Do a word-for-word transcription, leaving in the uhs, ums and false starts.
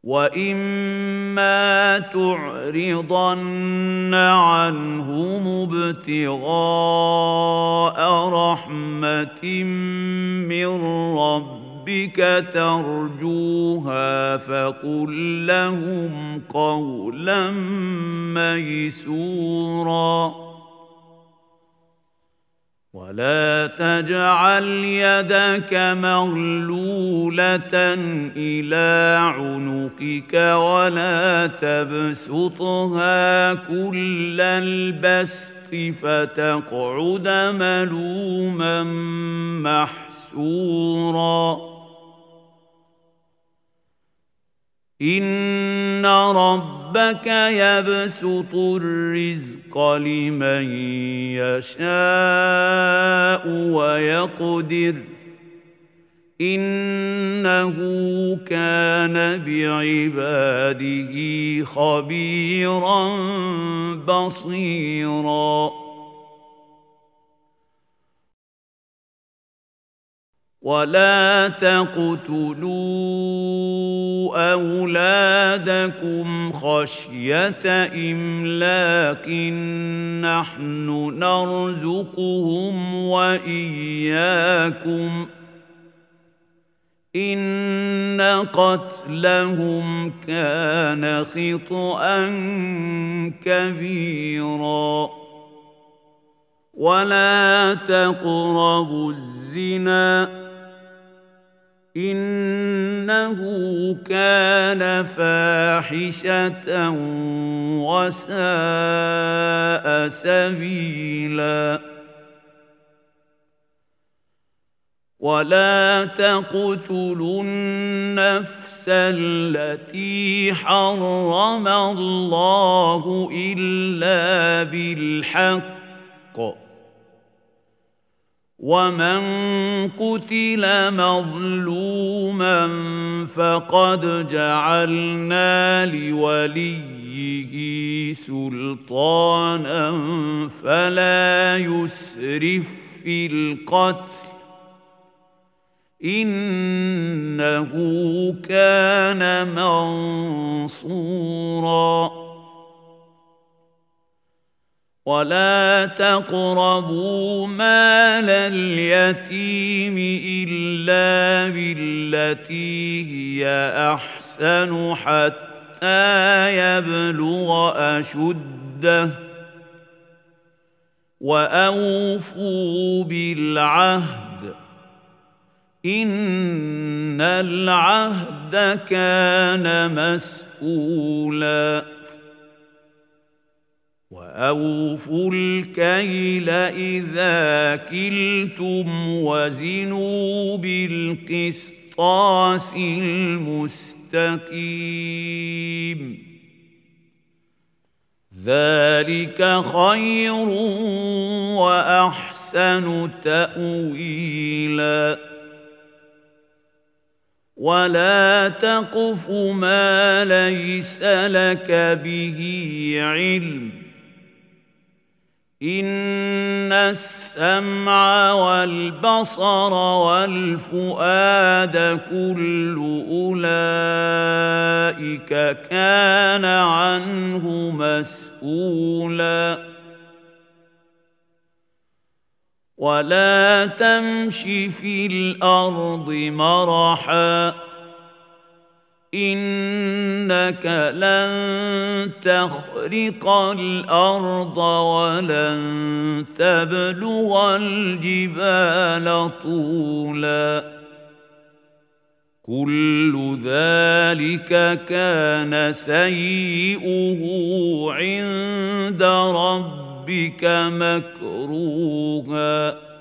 وَإِمَّا تُعْرِضَنَّ عَنْهُمُ ابْتِغَاءَ رَحْمَةٍ مِّن رَّبِّكَ تَرْجُوهَا فَقُل لَّهُمْ قَوْلًا مَّيْسُورًا وَلَا تَجْعَلْ يَدَكَ مَغْلُولَةً إِلَىٰ عُنُقِكَ وَلَا تَبْسُطْهَا كُلَّ الْبَسْطِ فَتَقْعُدَ مَلُومًا مَّحْسُورًا إِنَّ رَبَّكَ يَبْسُطُ الرِّزْقَ لِمَن يَشَاءُ وَيَقْدِرُ إِنَّهُ كَانَ بِعِبَادِهِ خَبِيرًا بَصِيرًا وَلَا تَقْتُلُوا أَوْلَادَكُمْ خَشْيَةَ إِمْلَاقٍ نَّحْنُ نَرْزُقُهُمْ وَإِيَّاكُمْ ۚ إِنَّ قَتْلَهُمْ كَانَ خِطْئًا كَبِيرًا وَلَا تَقْرَبُوا الزِّنَا إِنَّهُ كَانَ فَاحِشَةً وَسَاءَ سَبِيلًا وَلَا تَقْتُلُوا النَّفْسَ الَّتِي حَرَّمَ اللَّهُ إِلَّا بِالْحَقِّ ۚ وَمَن قُتِلَ مَظْلُومًا فَقَدْ جَعَلْنَا لِوَلِيِّهِ سُلْطَانًا فَلَا يُسْرِف فِّي الْقَتْلِ ۖ إِنَّهُ كَانَ مَنصُورًا وَلَا تَقْرَبُوا مَالَ الْيَتِيمِ إِلَّا بِالَّتِي هِيَ أَحْسَنُ حَتَّىٰ يَبْلُغَ أَشُدَّهُ ۖ وَأَوْفُوا بِالْعَهْدِ ۖ إِنَّ الْعَهْدَ كَانَ مَسْئُولًا وَأَوْفُوا الْكَيْلَ إِذَا كِلْتُمْ وَزِنُوا بِالْقِسْطَاسِ الْمُسْتَقِيمِ ذَلِكَ خَيْرٌ وَأَحْسَنُ تَأْوِيلًا وَلَا تَقْفُ مَا لَيْسَ لَكَ بِهِ عِلْمٌ ۚ إِنَّ السَّمْعَ وَالْبَصَرَ وَالْفُؤَادَ كُلُّ أُولَٰئِكَ كَانَ عَنْهُ مَسْئُولًا وَلَا تَمْشِ فِي الْأَرْضِ مَرَحًا ۖ إِنَّكَ لَن تَخْرِقَ الْأَرْضَ وَلَن تَبْلُغَ الْجِبَالَ طُولًا كُلُّ ذَٰلِكَ كَانَ سَيِّئُهُ عِندَ رَبِّكَ مَكْرُوهًا